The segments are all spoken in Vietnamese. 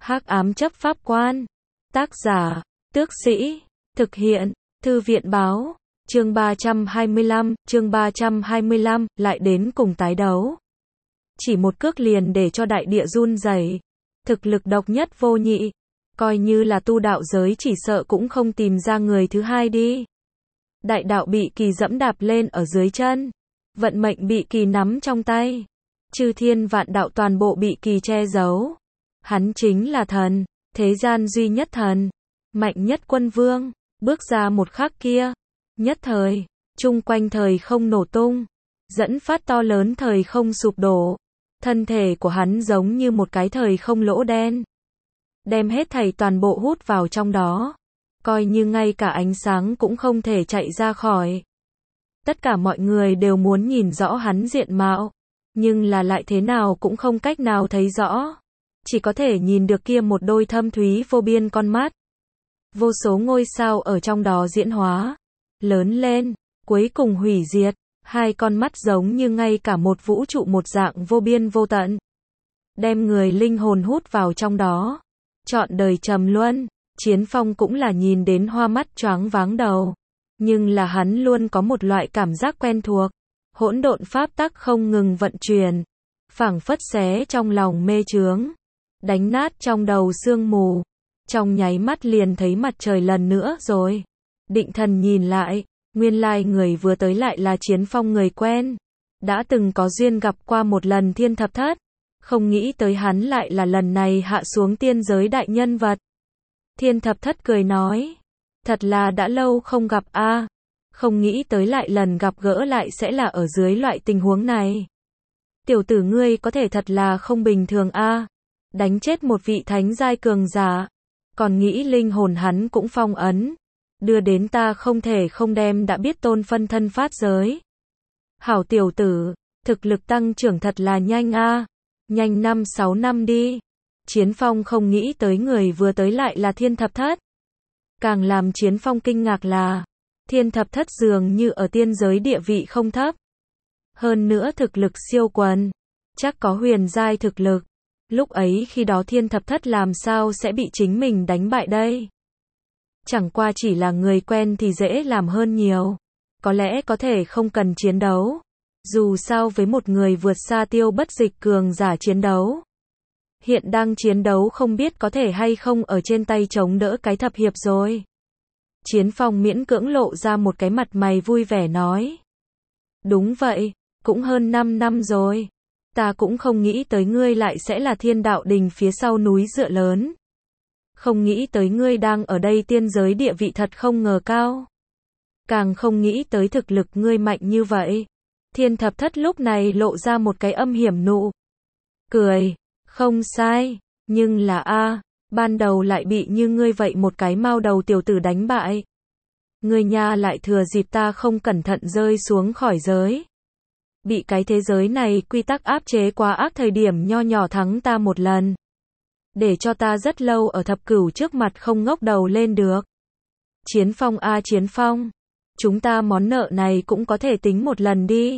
Hắc ám chấp pháp quan. Tác giả, Tước Sĩ. Thực hiện, Thư viện báo. Chương 325, lại đến cùng tái đấu. Chỉ một cước liền để cho đại địa run rẩy. Thực lực độc nhất vô nhị. Coi như là tu đạo giới chỉ sợ cũng không tìm ra người thứ hai đi. Đại đạo bị kỳ dẫm đạp lên ở dưới chân. Vận mệnh bị kỳ nắm trong tay. Chư thiên vạn đạo toàn bộ bị kỳ che giấu. Hắn chính là thần, thế gian duy nhất thần, mạnh nhất quân vương. Bước ra một khắc kia, nhất thời, chung quanh thời không nổ tung, dẫn phát to lớn thời không sụp đổ. Thân thể của hắn giống như một cái thời không lỗ đen, đem hết thảy toàn bộ hút vào trong đó, coi như ngay cả ánh sáng cũng không thể chạy ra khỏi. Tất cả mọi người đều muốn nhìn rõ hắn diện mạo, nhưng là lại thế nào cũng không cách nào thấy rõ. Chỉ có thể nhìn được kia một đôi thâm thúy vô biên con mắt. Vô số ngôi sao ở trong đó diễn hóa, lớn lên, cuối cùng hủy diệt. Hai con mắt giống như ngay cả một vũ trụ một dạng vô biên vô tận. Đem người linh hồn hút vào trong đó. Trọn đời trầm luân. Chiến Phong cũng là nhìn đến hoa mắt choáng váng đầu. Nhưng là hắn luôn có một loại cảm giác quen thuộc. Hỗn độn pháp tắc không ngừng vận chuyển. Phảng phất xé trong lòng mê chướng. Đánh nát trong đầu sương mù. Trong nháy mắt liền thấy mặt trời lần nữa rồi. Định thần nhìn lại, nguyên lai người vừa tới lại là Chiến Phong người quen. Đã từng có duyên gặp qua một lần Thiên Thập Thất. Không nghĩ tới hắn lại là lần này hạ xuống tiên giới đại nhân vật. Thiên Thập Thất cười nói. Thật là đã lâu không gặp a. Không nghĩ tới lại lần gặp gỡ lại sẽ là ở dưới loại tình huống này. Tiểu tử ngươi có thể thật là không bình thường a. Đánh chết một vị thánh giai cường giả. Còn nghĩ linh hồn hắn cũng phong ấn. Đưa đến ta không thể không đem đã biết tôn phân thân phát giới. Hảo tiểu tử, thực lực tăng trưởng thật là nhanh a. Nhanh 5-6 năm đi. Chiến Phong không nghĩ tới người vừa tới lại là Thiên Thập Thất. Càng làm Chiến Phong kinh ngạc là, Thiên Thập Thất dường như ở tiên giới địa vị không thấp. Hơn nữa thực lực siêu quần. Chắc có huyền giai thực lực. Lúc ấy khi đó Thiên Thập Thất làm sao sẽ bị chính mình đánh bại đây? Chẳng qua chỉ là người quen thì dễ làm hơn nhiều. Có lẽ có thể không cần chiến đấu. Dù sao với một người vượt xa Tiêu Bất Dịch cường giả chiến đấu. Hiện đang chiến đấu không biết có thể hay không ở trên tay chống đỡ cái thập hiệp rồi. Chiến Phong miễn cưỡng lộ ra một cái mặt mày vui vẻ nói. Đúng vậy, cũng hơn 5 năm rồi. Ta cũng không nghĩ tới ngươi lại sẽ là Thiên Đạo Đình phía sau núi dựa lớn. Không nghĩ tới ngươi đang ở đây tiên giới địa vị thật không ngờ cao. Càng không nghĩ tới thực lực ngươi mạnh như vậy. Thiên Thập Thất lúc này lộ ra một cái âm hiểm nụ cười. Không sai, nhưng là ban đầu lại bị như ngươi vậy một cái mao đầu tiểu tử đánh bại. Ngươi nha lại thừa dịp ta không cẩn thận rơi xuống khỏi giới. Bị cái thế giới này quy tắc áp chế quá ác thời điểm nho nhỏ thắng ta một lần. Để cho ta rất lâu ở thập cửu trước mặt không ngóc đầu lên được. Chiến Phong Chiến Phong. Chúng ta món nợ này cũng có thể tính một lần đi.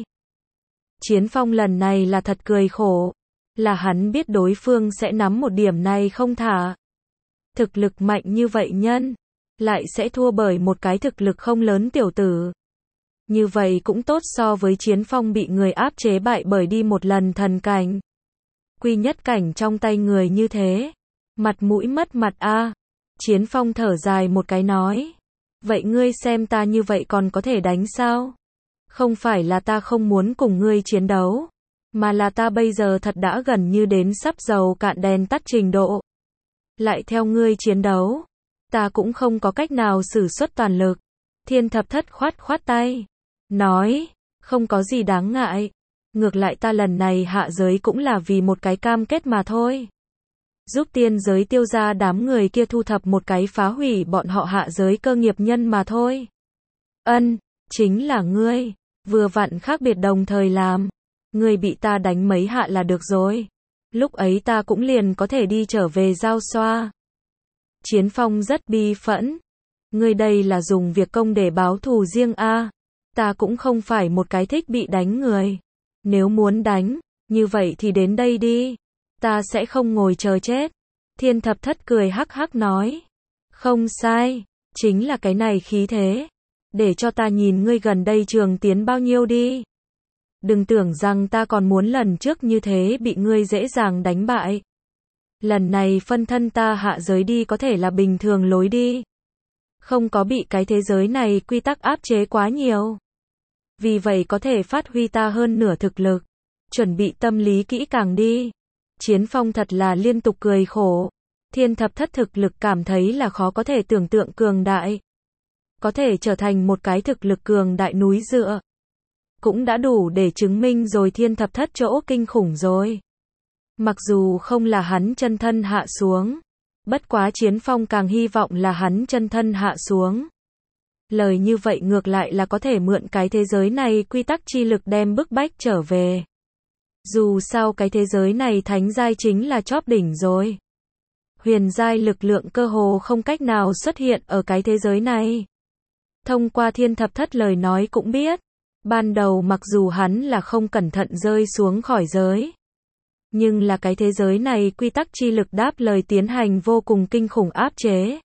Chiến Phong lần này là thật cười khổ. Là hắn biết đối phương sẽ nắm một điểm này không thả. Thực lực mạnh như vậy nhân. Lại sẽ thua bởi một cái thực lực không lớn tiểu tử. Như vậy cũng tốt so với Chiến Phong bị người áp chế bại bởi đi một lần thần cảnh. Quy nhất cảnh trong tay người như thế. Mặt mũi mất mặt Chiến Phong thở dài một cái nói. Vậy ngươi xem ta như vậy còn có thể đánh sao? Không phải là ta không muốn cùng ngươi chiến đấu. Mà là ta bây giờ thật đã gần như đến sắp dầu cạn đèn tắt trình độ. Lại theo ngươi chiến đấu. Ta cũng không có cách nào sử xuất toàn lực. Thiên Thập Thất khoát tay. Nói, không có gì đáng ngại. Ngược lại ta lần này hạ giới cũng là vì một cái cam kết mà thôi. Giúp tiên giới Tiêu gia đám người kia thu thập một cái phá hủy bọn họ hạ giới cơ nghiệp nhân mà thôi. Chính là ngươi. Vừa vặn khác biệt đồng thời làm. Ngươi bị ta đánh mấy hạ là được rồi. Lúc ấy ta cũng liền có thể đi trở về giao xoa. Chiến Phong rất bi phẫn. Ngươi đây là dùng việc công để báo thù riêng Ta cũng không phải một cái thích bị đánh người. Nếu muốn đánh, như vậy thì đến đây đi. Ta sẽ không ngồi chờ chết. Thiên thập thất cười hắc hắc nói. Không sai, chính là cái này khí thế. Để cho ta nhìn ngươi gần đây trường tiến bao nhiêu đi. Đừng tưởng rằng ta còn muốn lần trước như thế bị ngươi dễ dàng đánh bại. Lần này phân thân ta hạ giới đi có thể là bình thường lối đi. Không có bị cái thế giới này quy tắc áp chế quá nhiều. Vì vậy có thể phát huy ta hơn nửa thực lực. Chuẩn bị tâm lý kỹ càng đi. Chiến Phong thật là liên tục cười khổ. Thiên thập thất thực lực cảm thấy là khó có thể tưởng tượng cường đại. Có thể trở thành một cái thực lực cường đại núi dựa. Cũng đã đủ để chứng minh rồi thiên thập thất chỗ kinh khủng rồi. Mặc dù không là hắn chân thân hạ xuống. Bất quá Chiến Phong càng hy vọng là hắn chân thân hạ xuống. Lời như vậy ngược lại là có thể mượn cái thế giới này quy tắc chi lực đem bức bách trở về. Dù sao cái thế giới này thánh giai chính là chóp đỉnh rồi. Huyền giai lực lượng cơ hồ không cách nào xuất hiện ở cái thế giới này. Thông qua thiên thập thất lời nói cũng biết. Ban đầu mặc dù hắn là không cẩn thận rơi xuống khỏi giới. Nhưng là cái thế giới này quy tắc chi lực đáp lời tiến hành vô cùng kinh khủng áp chế.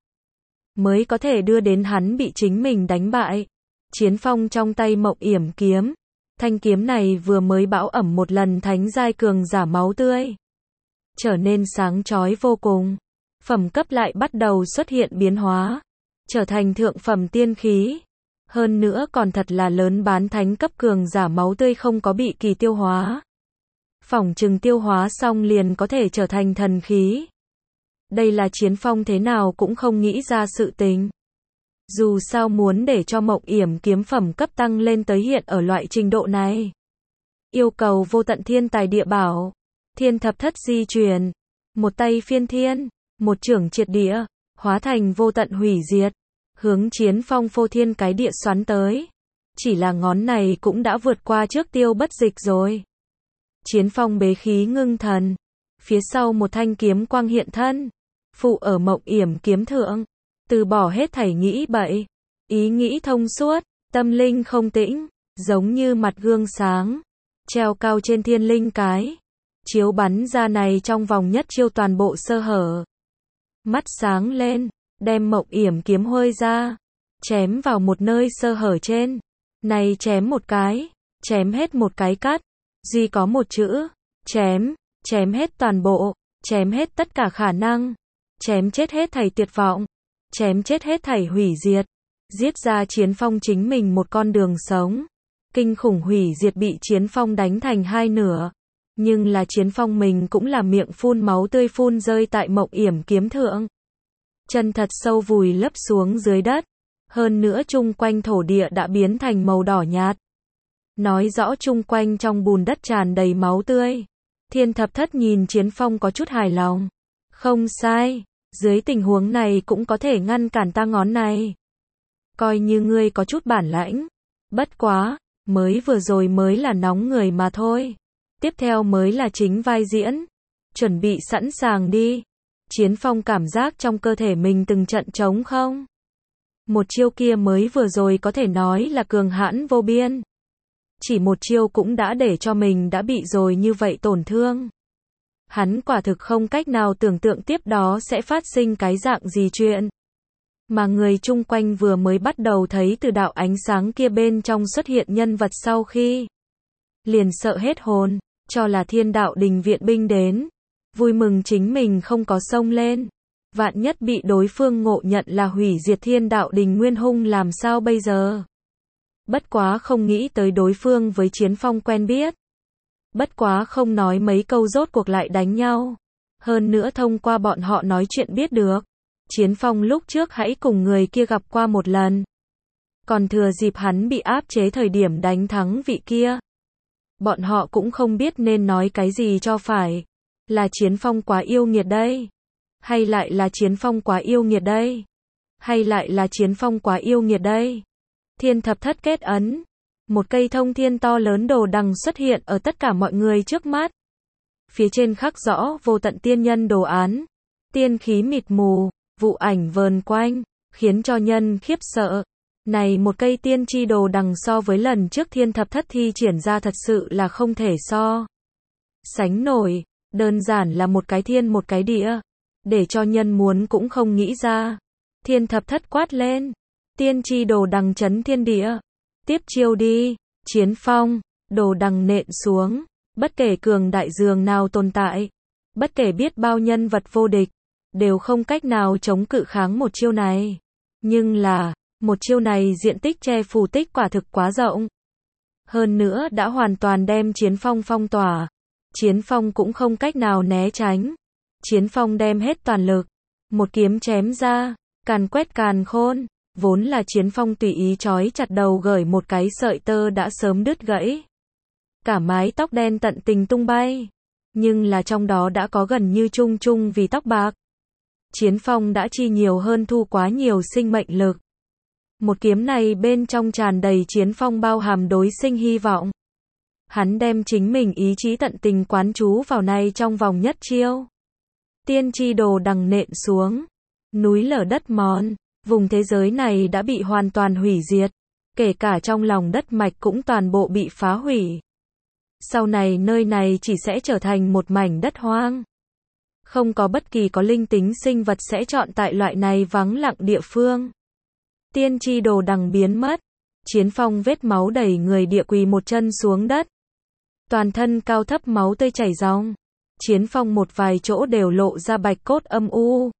Mới có thể đưa đến hắn bị chính mình đánh bại. Chiến Phong trong tay Mộng Yểm kiếm. Thanh kiếm này vừa mới bão ẩm một lần thánh giai cường giả máu tươi. Trở nên sáng chói vô cùng. Phẩm cấp lại bắt đầu xuất hiện biến hóa. Trở thành thượng phẩm tiên khí. Hơn nữa còn thật là lớn bán thánh cấp cường giả máu tươi không có bị kỳ tiêu hóa. Phỏng chừng tiêu hóa xong liền có thể trở thành thần khí. Đây là Chiến Phong thế nào cũng không nghĩ ra sự tình. Dù sao muốn để cho Mộng Yểm kiếm phẩm cấp tăng lên tới hiện ở loại trình độ này. Yêu cầu vô tận thiên tài địa bảo. Thiên thập thất di chuyển. Một tay phiên thiên. Một chưởng triệt địa. Hóa thành vô tận hủy diệt. Hướng Chiến Phong phô thiên cái địa xoắn tới. Chỉ là ngón này cũng đã vượt qua trước Tiêu Bất Dịch rồi. Chiến Phong bế khí ngưng thần. Phía sau một thanh kiếm quang hiện thân. Phụ ở Mộng Yểm kiếm thượng. Từ bỏ hết thảy nghĩ bậy. Ý nghĩ thông suốt. Tâm linh không tĩnh. Giống như mặt gương sáng. Treo cao trên thiên linh cái. Chiếu bắn ra này trong vòng nhất chiêu toàn bộ sơ hở. Mắt sáng lên. Đem Mộng Yểm kiếm huơi ra. Chém vào một nơi sơ hở trên. Này chém một cái. Chém hết một cái cắt. Duy có một chữ. Chém. Chém hết toàn bộ. Chém hết tất cả khả năng. Chém chết hết thảy tuyệt vọng. Chém chết hết thảy hủy diệt. Giết ra Chiến Phong chính mình một con đường sống. Kinh khủng hủy diệt bị Chiến Phong đánh thành hai nửa. Nhưng là Chiến Phong mình cũng là miệng phun máu tươi phun rơi tại Mộng Yểm kiếm thượng. Chân thật sâu vùi lấp xuống dưới đất. Hơn nữa chung quanh thổ địa đã biến thành màu đỏ nhạt. Nói rõ chung quanh trong bùn đất tràn đầy máu tươi. Thiên thập thất nhìn Chiến Phong có chút hài lòng. Không sai. Dưới tình huống này cũng có thể ngăn cản ta ngón này. Coi như ngươi có chút bản lãnh. Bất quá, mới vừa rồi mới là nóng người mà thôi. Tiếp theo mới là chính vai diễn. Chuẩn bị sẵn sàng đi. Chiến Phong cảm giác trong cơ thể mình từng trận trống không. Một chiêu kia mới vừa rồi có thể nói là cường hãn vô biên. Chỉ một chiêu cũng đã để cho mình đã bị rồi như vậy tổn thương. Hắn quả thực không cách nào tưởng tượng tiếp đó sẽ phát sinh cái dạng gì chuyện. Mà người chung quanh vừa mới bắt đầu thấy từ đạo ánh sáng kia bên trong xuất hiện nhân vật sau khi. Liền sợ hết hồn, cho là Thiên Đạo Đình viện binh đến. Vui mừng chính mình không có xông lên. Vạn nhất bị đối phương ngộ nhận là hủy diệt Thiên Đạo Đình nguyên hung làm sao bây giờ. Bất quá không nghĩ tới đối phương với Chiến Phong quen biết. Bất quá không nói mấy câu rốt cuộc lại đánh nhau. Hơn nữa thông qua bọn họ nói chuyện biết được. Chiến Phong lúc trước hãy cùng người kia gặp qua một lần. Còn thừa dịp hắn bị áp chế thời điểm đánh thắng vị kia. Bọn họ cũng không biết nên nói cái gì cho phải. Là Chiến Phong quá yêu nghiệt đây. Hay lại là Chiến Phong quá yêu nghiệt đây. Hay lại là Chiến Phong quá yêu nghiệt đây. Thiên thập thất kết ấn. Một cây thông thiên to lớn đồ đằng xuất hiện ở tất cả mọi người trước mắt. Phía trên khắc rõ vô tận tiên nhân đồ án. Tiên khí mịt mù, vụ ảnh vờn quanh, khiến cho nhân khiếp sợ. Này một cây tiên chi đồ đằng so với lần trước thiên thập thất thi triển ra thật sự là không thể so sánh nổi. Đơn giản là một cái thiên một cái địa. để cho nhân muốn cũng không nghĩ ra. Thiên thập thất quát lên, tiên tri đồ đằng chấn thiên địa, tiếp chiêu đi, chiến phong, đồ đằng nện xuống, bất kể cường đại dường nào tồn tại, bất kể biết bao nhân vật vô địch, đều không cách nào chống cự kháng một chiêu này. Nhưng là, một chiêu này diện tích che phủ tích quả thực quá rộng. Hơn nữa đã hoàn toàn đem chiến phong phong tỏa. Chiến phong cũng không cách nào né tránh. Chiến phong đem hết toàn lực. Một kiếm chém ra, càn quét càn khôn. Vốn là chiến phong tùy ý trói chặt đầu gởi một cái sợi tơ đã sớm đứt gãy. Cả mái tóc đen tận tình tung bay. Nhưng là trong đó đã có gần như chung chung vì tóc bạc. Chiến phong đã chi nhiều hơn thu quá nhiều sinh mệnh lực. Một kiếm này bên trong tràn đầy chiến phong bao hàm đối sinh hy vọng. Hắn đem chính mình ý chí tận tình quán trú vào này trong vòng nhất chiêu. Tiên tri đồ đằng nện xuống. Núi lở đất mòn. Vùng thế giới này đã bị hoàn toàn hủy diệt. Kể cả trong lòng đất mạch cũng toàn bộ bị phá hủy. Sau này nơi này chỉ sẽ trở thành một mảnh đất hoang. Không có bất kỳ có linh tính sinh vật sẽ chọn tại loại này vắng lặng địa phương. Tiên tri đồ đằng biến mất. Chiến phong vết máu đầy người địa quỳ một chân xuống đất. Toàn thân cao thấp máu tươi chảy ròng. Chiến phong một vài chỗ đều lộ ra bạch cốt âm u.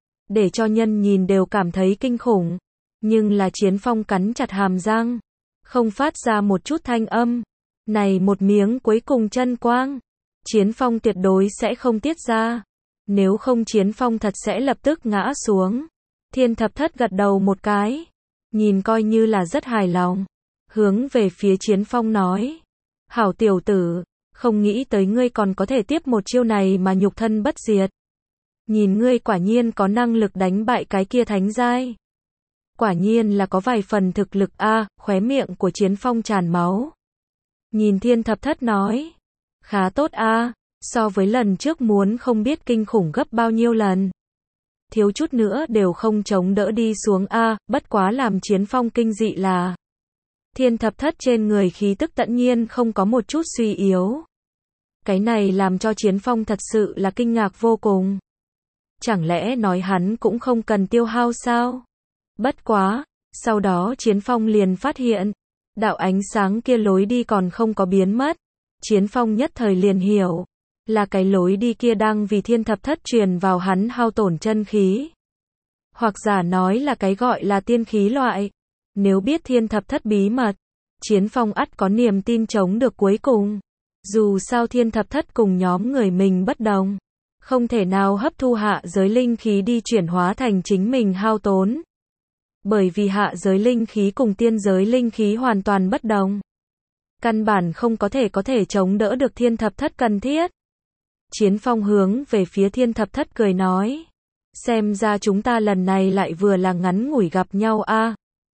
Để cho nhân nhìn đều cảm thấy kinh khủng. Nhưng là chiến phong cắn chặt hàm răng. Không phát ra một chút thanh âm. Này một miếng cuối cùng chân quang. Chiến phong tuyệt đối sẽ không tiết ra. Nếu không chiến phong thật sẽ lập tức ngã xuống. Thiên thập thất gật đầu một cái. Nhìn coi như là rất hài lòng. Hướng về phía chiến phong nói. Hảo tiểu tử, không nghĩ tới ngươi còn có thể tiếp một chiêu này mà nhục thân bất diệt. Nhìn ngươi quả nhiên có năng lực đánh bại cái kia thánh giai. Quả nhiên là có vài phần thực lực a. Khóe miệng của chiến phong tràn máu. Nhìn thiên thập thất nói. Khá tốt a. So với lần trước muốn không biết kinh khủng gấp bao nhiêu lần. Thiếu chút nữa đều không chống đỡ đi xuống a. Bất quá làm chiến phong kinh dị là thiên thập thất trên người khí tức tự nhiên không có một chút suy yếu. Cái này làm cho chiến phong thật sự là kinh ngạc vô cùng. Chẳng lẽ nói hắn cũng không cần tiêu hao sao? Bất quá, sau đó chiến phong liền phát hiện, đạo ánh sáng kia lối đi còn không có biến mất. Chiến phong nhất thời liền hiểu, là cái lối đi kia đang vì thiên thập thất truyền vào hắn hao tổn chân khí. Hoặc giả nói là cái gọi là tiên khí loại. Nếu biết thiên thập thất bí mật, chiến phong ắt có niềm tin chống được cuối cùng. Dù sao thiên thập thất cùng nhóm người mình bất đồng. Không thể nào hấp thu hạ giới linh khí đi chuyển hóa thành chính mình hao tốn. Bởi vì hạ giới linh khí cùng tiên giới linh khí hoàn toàn bất đồng. Căn bản không có thể chống đỡ được thiên thập thất cần thiết. Chiến phong hướng về phía thiên thập thất cười nói. Xem ra chúng ta lần này lại vừa là ngắn ngủi gặp nhau a.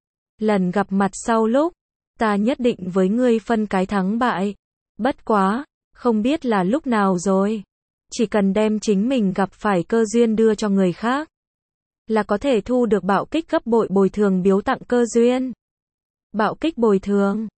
Lần gặp mặt sau lúc, ta nhất định với ngươi phân cái thắng bại. Bất quá, không biết là lúc nào rồi. Chỉ cần đem chính mình gặp phải cơ duyên đưa cho người khác, là có thể thu được bạo kích gấp bội bồi thường biếu tặng cơ duyên. Bạo kích bồi thường.